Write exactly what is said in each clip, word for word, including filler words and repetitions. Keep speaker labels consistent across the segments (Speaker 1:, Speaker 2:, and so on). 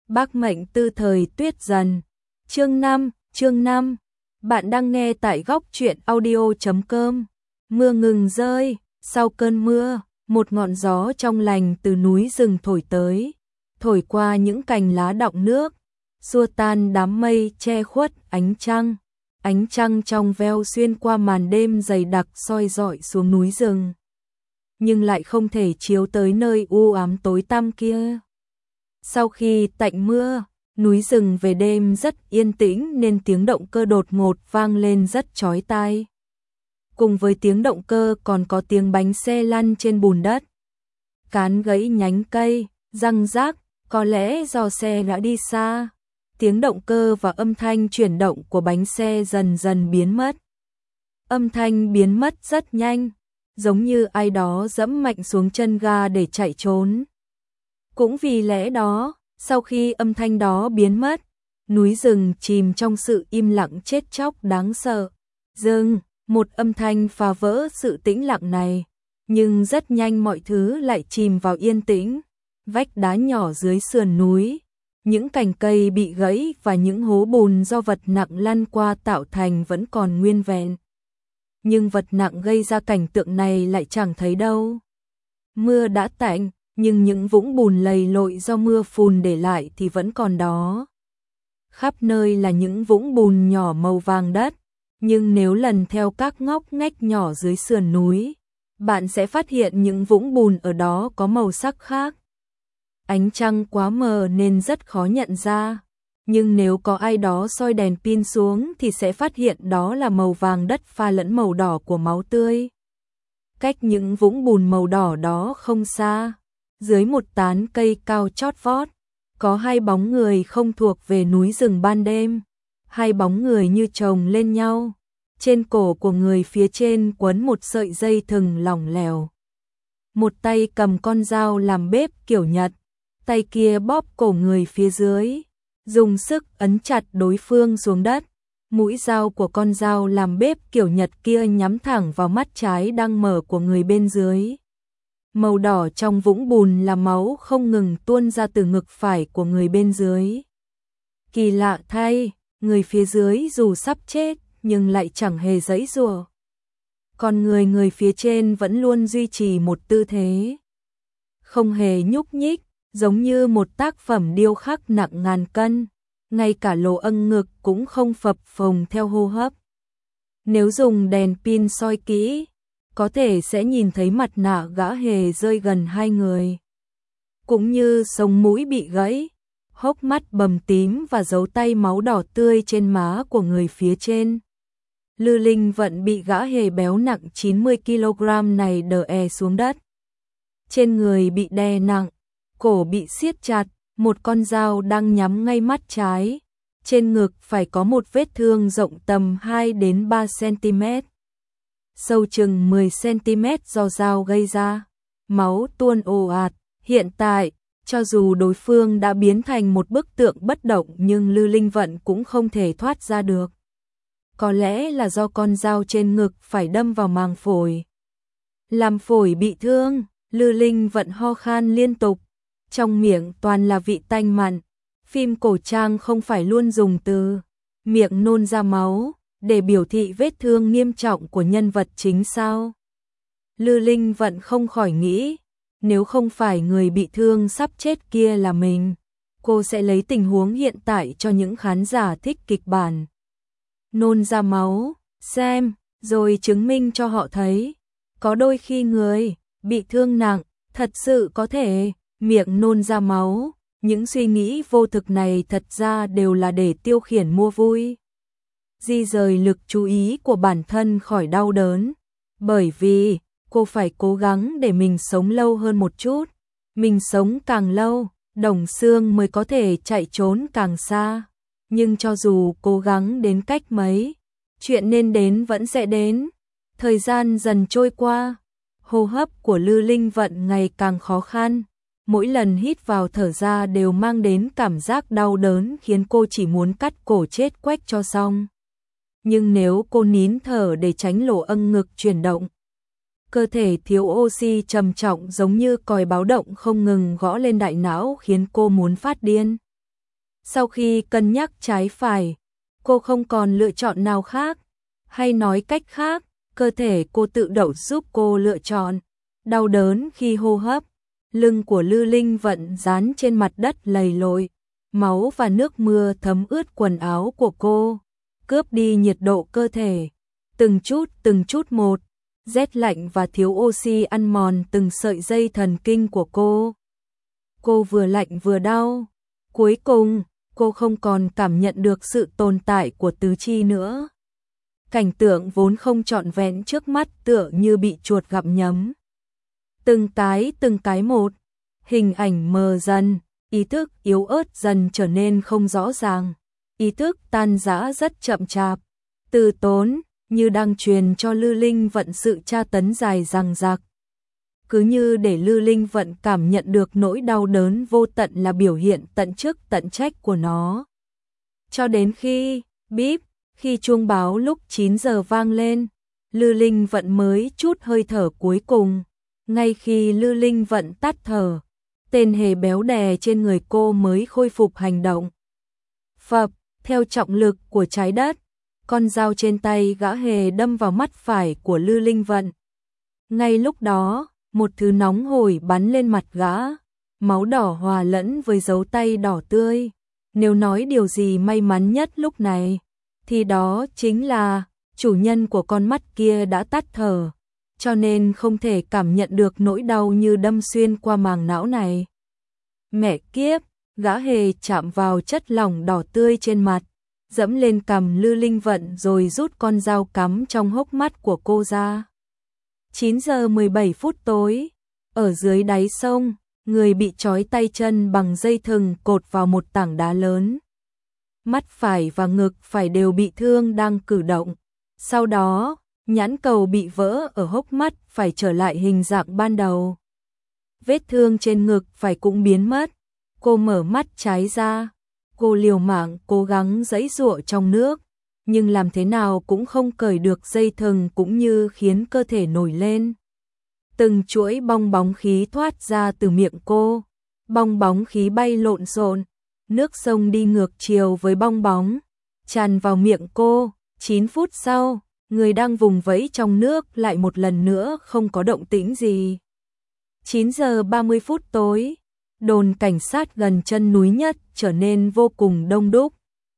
Speaker 1: Bác mệnh tư thời tuyết dần. Chương năm, chương năm. Bạn đang nghe tại góc truyện audio chấm com. Mưa ngừng rơi, sau cơn mưa, một ngọn gió trong lành từ núi rừng thổi tới, thổi qua những cành lá đọng nước, xua tan đám mây che khuất ánh trăng. Ánh trăng trong veo xuyên qua màn đêm dày đặc soi rọi xuống núi rừng, nhưng lại không thể chiếu tới nơi u ám tối tăm kia. Sau khi tạnh mưa, núi rừng về đêm rất yên tĩnh nên tiếng động cơ đột ngột vang lên rất chói tai. Cùng với tiếng động cơ còn có tiếng bánh xe lăn trên bùn đất. Cán gãy nhánh cây, răng rác, có lẽ do xe đã đi xa. Tiếng động cơ và âm thanh chuyển động của bánh xe dần dần biến mất. Âm thanh biến mất rất nhanh, giống như ai đó giẫm mạnh xuống chân ga để chạy trốn. Cũng vì lẽ đó, sau khi âm thanh đó biến mất, núi rừng chìm trong sự im lặng chết chóc đáng sợ. Dừng, một âm thanh phá vỡ sự tĩnh lặng này, nhưng rất nhanh mọi thứ lại chìm vào yên tĩnh. Vách đá nhỏ dưới sườn núi, những cành cây bị gãy và những hố bùn do vật nặng lăn qua tạo thành vẫn còn nguyên vẹn. Nhưng vật nặng gây ra cảnh tượng này lại chẳng thấy đâu. Mưa đã tạnh, nhưng những vũng bùn lầy lội do mưa phùn để lại thì vẫn còn đó. Khắp nơi là những vũng bùn nhỏ màu vàng đất, nhưng nếu lần theo các ngóc ngách nhỏ dưới sườn núi, bạn sẽ phát hiện những vũng bùn ở đó có màu sắc khác. Ánh trăng quá mờ nên rất khó nhận ra, nhưng nếu có ai đó soi đèn pin xuống thì sẽ phát hiện đó là màu vàng đất pha lẫn màu đỏ của máu tươi. Cách những vũng bùn màu đỏ đó không xa, dưới một tán cây cao chót vót, có hai bóng người không thuộc về núi rừng ban đêm. Hai bóng người như chồng lên nhau, trên cổ của người phía trên quấn một sợi dây thừng lỏng lẻo. Một tay cầm con dao làm bếp kiểu Nhật, tay kia bóp cổ người phía dưới, dùng sức ấn chặt đối phương xuống đất. Mũi dao của con dao làm bếp kiểu Nhật kia nhắm thẳng vào mắt trái đang mở của người bên dưới. Màu đỏ trong vũng bùn là máu không ngừng tuôn ra từ ngực phải của người bên dưới. Kỳ lạ thay, người phía dưới dù sắp chết nhưng lại chẳng hề giãy giụa. Còn người người phía trên vẫn luôn duy trì một tư thế, không hề nhúc nhích, giống như một tác phẩm điêu khắc nặng ngàn cân. Ngay cả lỗ âng ngực cũng không phập phồng theo hô hấp. Nếu dùng đèn pin soi kỹ, có thể sẽ nhìn thấy mặt nạ gã hề rơi gần hai người, cũng như sống mũi bị gãy, hốc mắt bầm tím và dấu tay máu đỏ tươi trên má của người phía trên. Lư Linh Vận bị gã hề béo nặng chín mươi ki lô gam này đè è xuống đất. Trên người bị đè nặng, cổ bị siết chặt, một con dao đang nhắm ngay mắt trái. Trên ngực phải có một vết thương rộng tầm hai đến ba xăng-ti-mét, sâu chừng mười xăng-ti-mét do dao gây ra. Máu tuôn ồ ạt. Hiện tại, cho dù đối phương đã biến thành một bức tượng bất động nhưng Lư Linh Vận cũng không thể thoát ra được. Có lẽ là do con dao trên ngực phải đâm vào màng phổi, làm phổi bị thương. Lư Linh Vận ho khan liên tục, trong miệng toàn là vị tanh mặn. Phim cổ trang không phải luôn dùng từ miệng nôn ra máu để biểu thị vết thương nghiêm trọng của nhân vật chính sao? Lư Linh Vận không khỏi nghĩ, nếu không phải người bị thương sắp chết kia là mình, cô sẽ lấy tình huống hiện tại cho những khán giả thích kịch bản. Nôn ra máu, xem, rồi chứng minh cho họ thấy. Có đôi khi người bị thương nặng, thật sự có thể miệng nôn ra máu. Những suy nghĩ vô thực này thật ra đều là để tiêu khiển mua vui, di rời lực chú ý của bản thân khỏi đau đớn. Bởi vì cô phải cố gắng để mình sống lâu hơn một chút. Mình sống càng lâu, Đồng Xương mới có thể chạy trốn càng xa. Nhưng cho dù cố gắng đến cách mấy, chuyện nên đến vẫn sẽ đến. Thời gian dần trôi qua, hô hấp của Lư Linh Vận ngày càng khó khăn. Mỗi lần hít vào thở ra đều mang đến cảm giác đau đớn khiến cô chỉ muốn cắt cổ chết quách cho xong. Nhưng nếu cô nín thở để tránh lỗ âng ngực chuyển động, cơ thể thiếu oxy trầm trọng giống như còi báo động không ngừng gõ lên đại não khiến cô muốn phát điên. Sau khi cân nhắc trái phải, cô không còn lựa chọn nào khác, hay nói cách khác, cơ thể cô tự động giúp cô lựa chọn. Đau đớn khi hô hấp, lưng của Lư Linh Vận dán trên mặt đất lầy lội, máu và nước mưa thấm ướt quần áo của cô, cướp đi nhiệt độ cơ thể. Từng chút từng chút một, rét lạnh và thiếu oxy ăn mòn từng sợi dây thần kinh của cô. Cô vừa lạnh vừa đau. Cuối cùng, cô không còn cảm nhận được sự tồn tại của tứ chi nữa. Cảnh tượng vốn không trọn vẹn trước mắt tựa như bị chuột gặm nhấm. Từng cái từng cái một, hình ảnh mờ dần, ý thức yếu ớt dần trở nên không rõ ràng. Ý thức tan rã rất chậm chạp, từ tốn, như đang truyền cho Lư Linh Vận sự tra tấn dài dằng dặc. Cứ như để Lư Linh Vận cảm nhận được nỗi đau đớn vô tận là biểu hiện tận chức tận trách của nó. Cho đến khi, bíp, khi chuông báo lúc chín giờ vang lên, Lư Linh Vận mới chút hơi thở cuối cùng. Ngay khi Lư Linh Vận tắt thở, tên hề béo đè trên người cô mới khôi phục hành động. Phập, theo trọng lực của trái đất, con dao trên tay gã hề đâm vào mắt phải của Lư Linh Vận. Ngay lúc đó, một thứ nóng hổi bắn lên mặt gã, máu đỏ hòa lẫn với dấu tay đỏ tươi. Nếu nói điều gì may mắn nhất lúc này, thì đó chính là chủ nhân của con mắt kia đã tắt thở, cho nên không thể cảm nhận được nỗi đau như đâm xuyên qua màng não này. Mẹ kiếp, gã hề chạm vào chất lỏng đỏ tươi trên mặt, dẫm lên cằm Lư Linh Vận rồi rút con dao cắm trong hốc mắt của cô ra. chín giờ mười bảy phút tối, ở dưới đáy sông, người bị trói tay chân bằng dây thừng cột vào một tảng đá lớn. Mắt phải và ngực phải đều bị thương đang cử động. Sau đó, nhãn cầu bị vỡ ở hốc mắt phải trở lại hình dạng ban đầu. Vết thương trên ngực phải cũng biến mất. Cô mở mắt trái ra. Cô liều mạng cố gắng giãy giụa trong nước, nhưng làm thế nào cũng không cởi được dây thừng cũng như khiến cơ thể nổi lên. Từng chuỗi bong bóng khí thoát ra từ miệng cô. Bong bóng khí bay lộn xộn, nước sông đi ngược chiều với bong bóng, tràn vào miệng cô. chín phút sau, người đang vùng vẫy trong nước lại một lần nữa không có động tĩnh gì. chín giờ ba mươi phút tối, đồn cảnh sát gần chân núi nhất trở nên vô cùng đông đúc.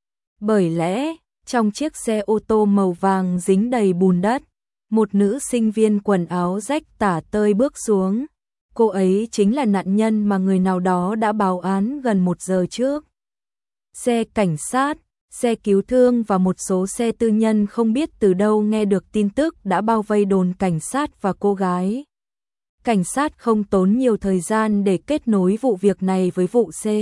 Speaker 1: Bởi lẽ, trong chiếc xe ô tô màu vàng dính đầy bùn đất, một nữ sinh viên quần áo rách tả tơi bước xuống. Cô ấy chính là nạn nhân mà người nào đó đã báo án gần một giờ trước. Xe cảnh sát, xe cứu thương và một số xe tư nhân không biết từ đâu nghe được tin tức đã bao vây đồn cảnh sát và cô gái. Cảnh sát không tốn nhiều thời gian để kết nối vụ việc này với vụ C.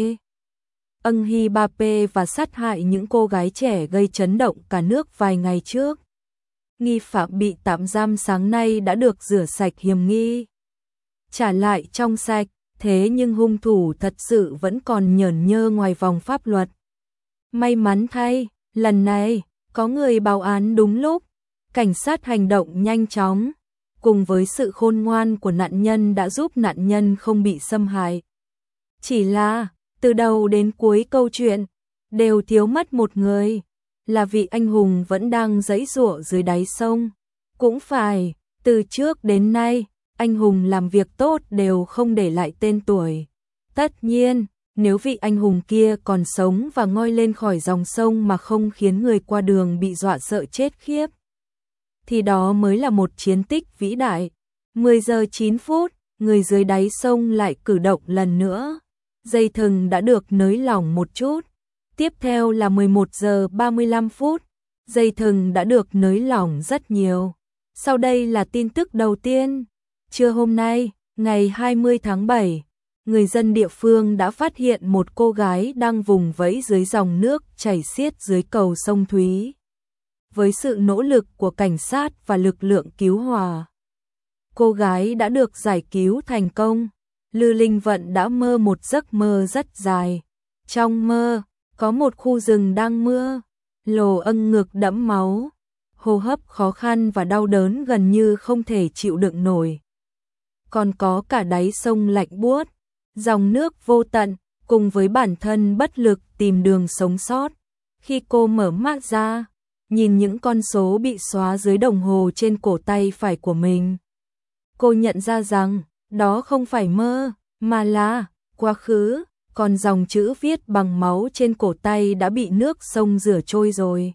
Speaker 1: Ân Hy Ba P và sát hại những cô gái trẻ gây chấn động cả nước vài ngày trước. Nghi phạm bị tạm giam sáng nay đã được rửa sạch hiểm nghi, trả lại trong sạch, thế nhưng hung thủ thật sự vẫn còn nhởn nhơ ngoài vòng pháp luật. May mắn thay, lần này, có người báo án đúng lúc, cảnh sát hành động nhanh chóng, cùng với sự khôn ngoan của nạn nhân đã giúp nạn nhân không bị xâm hại. Chỉ là, từ đầu đến cuối câu chuyện, đều thiếu mất một người, là vị anh hùng vẫn đang giãy giụa dưới đáy sông. Cũng phải, từ trước đến nay, anh hùng làm việc tốt đều không để lại tên tuổi. Tất nhiên, nếu vị anh hùng kia còn sống và ngoi lên khỏi dòng sông mà không khiến người qua đường bị dọa sợ chết khiếp, thì đó mới là một chiến tích vĩ đại. mười giờ chín phút, người dưới đáy sông lại cử động lần nữa. Dây thừng đã được nới lỏng một chút. Tiếp theo là mười một giờ ba mươi lăm phút, dây thừng đã được nới lỏng rất nhiều. Sau đây là tin tức đầu tiên. Trưa hôm nay, ngày hai mươi tháng bảy, người dân địa phương đã phát hiện một cô gái đang vùng vẫy dưới dòng nước chảy xiết dưới cầu sông Thúy. Với sự nỗ lực của cảnh sát và lực lượng cứu hỏa, cô gái đã được giải cứu thành công. Lư Linh Vận đã mơ một giấc mơ rất dài. Trong mơ, có một khu rừng đang mưa, Lồ Ân ngực đẫm máu, hô hấp khó khăn và đau đớn gần như không thể chịu đựng nổi. Còn có cả đáy sông lạnh buốt, dòng nước vô tận, cùng với bản thân bất lực tìm đường sống sót. Khi cô mở mắt ra, nhìn những con số bị xóa dưới đồng hồ trên cổ tay phải của mình, cô nhận ra rằng đó không phải mơ, mà là quá khứ, còn dòng chữ viết bằng máu trên cổ tay đã bị nước sông rửa trôi rồi.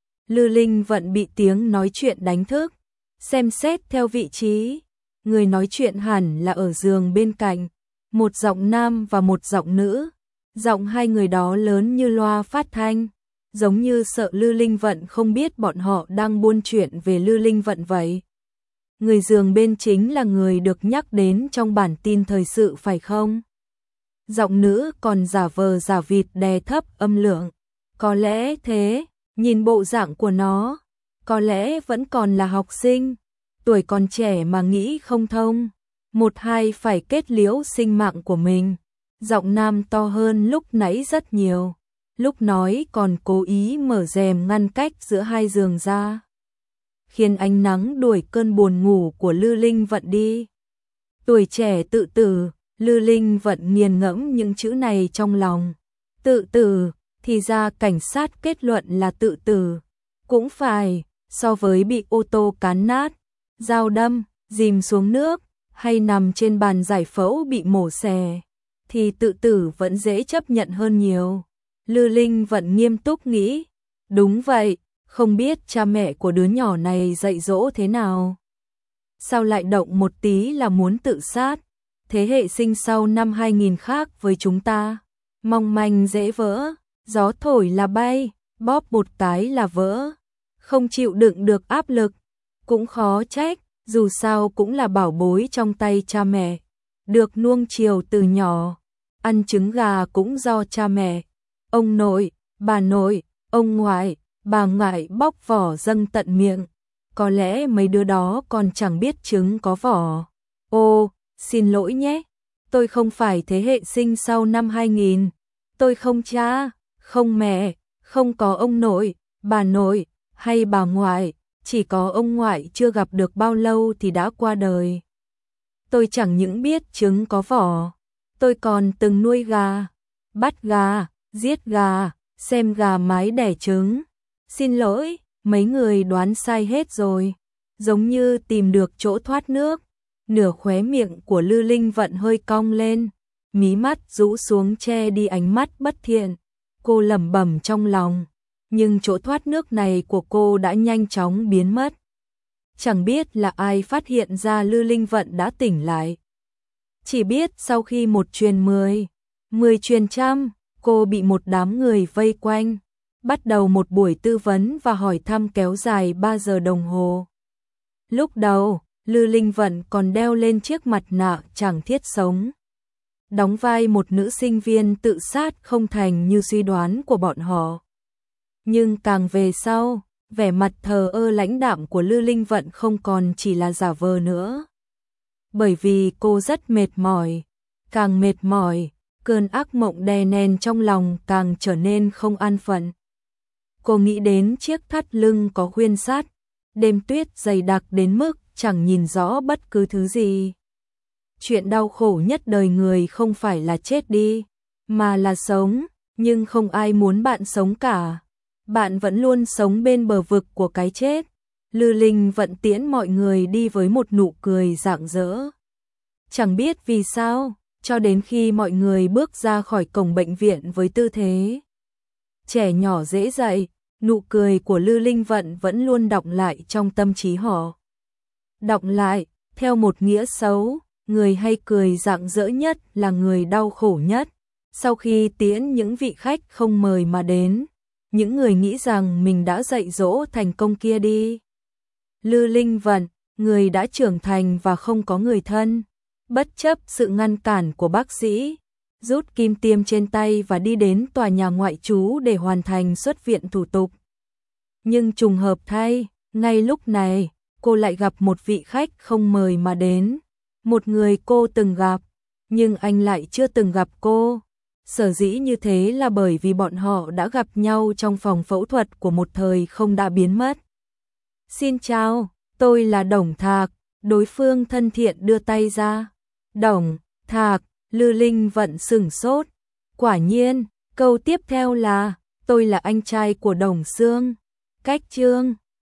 Speaker 1: Lư Linh Vận bị tiếng nói chuyện đánh thức, xem xét theo vị trí, người nói chuyện hẳn là ở giường bên cạnh, một giọng nam và một giọng nữ, giọng hai người đó lớn như loa phát thanh, giống như sợ Lư Linh Vận không biết bọn họ đang buôn chuyện về Lư Linh Vận vậy. Người giường bên chính là người được nhắc đến trong bản tin thời sự phải không? Giọng nữ còn giả vờ giả vịt đè thấp âm lượng. Có lẽ thế, nhìn bộ dạng của nó, có lẽ vẫn còn là học sinh, tuổi còn trẻ mà nghĩ không thông, một hai phải kết liễu sinh mạng của mình. Giọng nam to hơn lúc nãy rất nhiều, lúc nói còn cố ý mở rèm ngăn cách giữa hai giường ra, khiến ánh nắng đuổi cơn buồn ngủ của Lư Linh Vận đi. Tuổi trẻ tự tử, Lư Linh Vận nghiền ngẫm những chữ này trong lòng. Tự tử, thì ra cảnh sát kết luận là tự tử. Cũng phải, so với bị ô tô cán nát, dao đâm, dìm xuống nước, hay nằm trên bàn giải phẫu bị mổ xẻ, thì tự tử vẫn dễ chấp nhận hơn nhiều. Lư Linh Vận nghiêm túc nghĩ, đúng vậy, không biết cha mẹ của đứa nhỏ này dạy dỗ thế nào. Sao lại động một tí là muốn tự sát? Thế hệ sinh sau năm hai nghìn khác với chúng ta, mong manh dễ vỡ, gió thổi là bay, bóp một cái là vỡ, không chịu đựng được áp lực, cũng khó trách, dù sao cũng là bảo bối trong tay cha mẹ, được nuông chiều từ nhỏ, ăn trứng gà cũng do cha mẹ, ông nội, bà nội, ông ngoại, bà ngoại bóc vỏ dâng tận miệng, có lẽ mấy đứa đó còn chẳng biết trứng có vỏ. Ô, xin lỗi nhé, tôi không phải thế hệ sinh sau năm hai nghìn, tôi không cha, không mẹ, không có ông nội, bà nội, hay bà ngoại, chỉ có ông ngoại chưa gặp được bao lâu thì đã qua đời. Tôi chẳng những biết trứng có vỏ, tôi còn từng nuôi gà, bắt gà, giết gà, xem gà mái đẻ trứng. Xin lỗi, mấy người đoán sai hết rồi, giống như tìm được chỗ thoát nước. Nửa khóe miệng của Lư Linh Vận hơi cong lên, mí mắt rũ xuống che đi ánh mắt bất thiện. Cô lẩm bẩm trong lòng, nhưng chỗ thoát nước này của cô đã nhanh chóng biến mất. Chẳng biết là ai phát hiện ra Lư Linh Vận đã tỉnh lại. Chỉ biết sau khi một truyền mười, mười truyền trăm, cô bị một đám người vây quanh, bắt đầu một buổi tư vấn và hỏi thăm kéo dài ba giờ đồng hồ. Lúc đầu, Lư Linh Vận còn đeo lên chiếc mặt nạ chẳng thiết sống, đóng vai một nữ sinh viên tự sát không thành như suy đoán của bọn họ. Nhưng càng về sau, vẻ mặt thờ ơ lãnh đạm của Lư Linh Vận không còn chỉ là giả vờ nữa. Bởi vì cô rất mệt mỏi, càng mệt mỏi, cơn ác mộng đè nén trong lòng càng trở nên không an phận. Cô nghĩ đến chiếc thắt lưng có khuyên sắt, đêm tuyết dày đặc đến mức chẳng nhìn rõ bất cứ thứ gì. Chuyện đau khổ nhất đời người không phải là chết đi, mà là sống, nhưng không ai muốn bạn sống cả. Bạn vẫn luôn sống bên bờ vực của cái chết. Lư Linh Vận tiễn mọi người đi với một nụ cười rạng rỡ. Chẳng biết vì sao, cho đến khi mọi người bước ra khỏi cổng bệnh viện với tư thế trẻ nhỏ dễ dạy, nụ cười của Lư Linh Vận vẫn luôn đọng lại trong tâm trí họ. Đọng lại, theo một nghĩa xấu, người hay cười rạng rỡ nhất là người đau khổ nhất. Sau khi tiễn những vị khách không mời mà đến, những người nghĩ rằng mình đã dạy dỗ thành công kia đi. Lư Linh Vận, người đã trưởng thành và không có người thân, bất chấp sự ngăn cản của bác sĩ, rút kim tiêm trên tay và đi đến tòa nhà ngoại trú để hoàn thành xuất viện thủ tục. Nhưng trùng hợp thay, ngay lúc này, cô lại gặp một vị khách không mời mà đến, một người cô từng gặp, nhưng anh lại chưa từng gặp cô. Sở dĩ như thế là bởi vì bọn họ đã gặp nhau trong phòng phẫu thuật của một thời không đã biến mất. Xin chào, tôi là Đồng Thạc, đối phương thân thiện đưa tay ra. Đồng, Thạc, Lư Linh Vận sửng sốt, Quả nhiên, câu tiếp theo là, tôi là anh trai của Đồng Xương. Cách chương